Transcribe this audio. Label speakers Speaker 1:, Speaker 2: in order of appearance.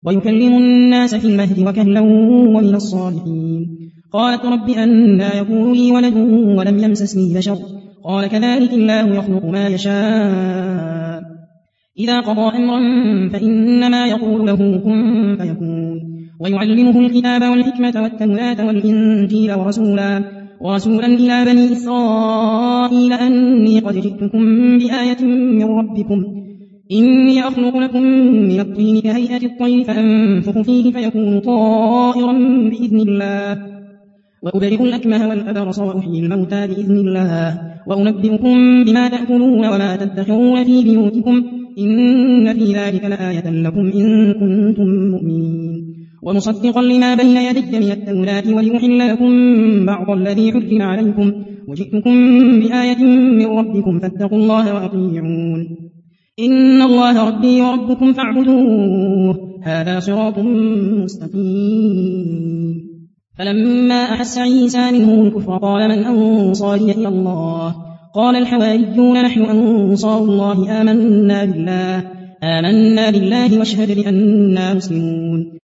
Speaker 1: ويكلم الناس في المهد وكهلا ومن الصالحين. قالت رب أنى يكون لي ولد ولم يمسسني بشر قال كذلك الله يخلق ما يشاء إذا قضى أمرا فإنما يقول له كن فيكون. ويعلمه الكتاب والحكمة والتوراة والإنجيل ورسولا إلى بني إسرائيل أني قد جئتكم بآية من ربكم إني أخلق لكم من الطين كهيئة الطير فأنفخ فيه فيكون طائرا بإذن الله وأبرئ الأكمه والأبرص وأحيي الموتى بإذن الله وأنبئكم بما تأكلون وما تدخرون في بيوتكم إن في ذلك لآية لكم إن كنتم مؤمنين. ومصدقا لما بين يدي من التوراة ولأحل لكم بعض الذي حرم عليكم وجئتكم بآية من ربكم فاتقوا الله وأطيعون إن الله ربي وربكم فاعبدوه هذا صراط مستقيم. فلما أحس عيسى منهم الكفر قال من أنصاري إلى الله قال الحواريون نحن أنصار الله آمنا بالله واشهد بأننا مسلمون.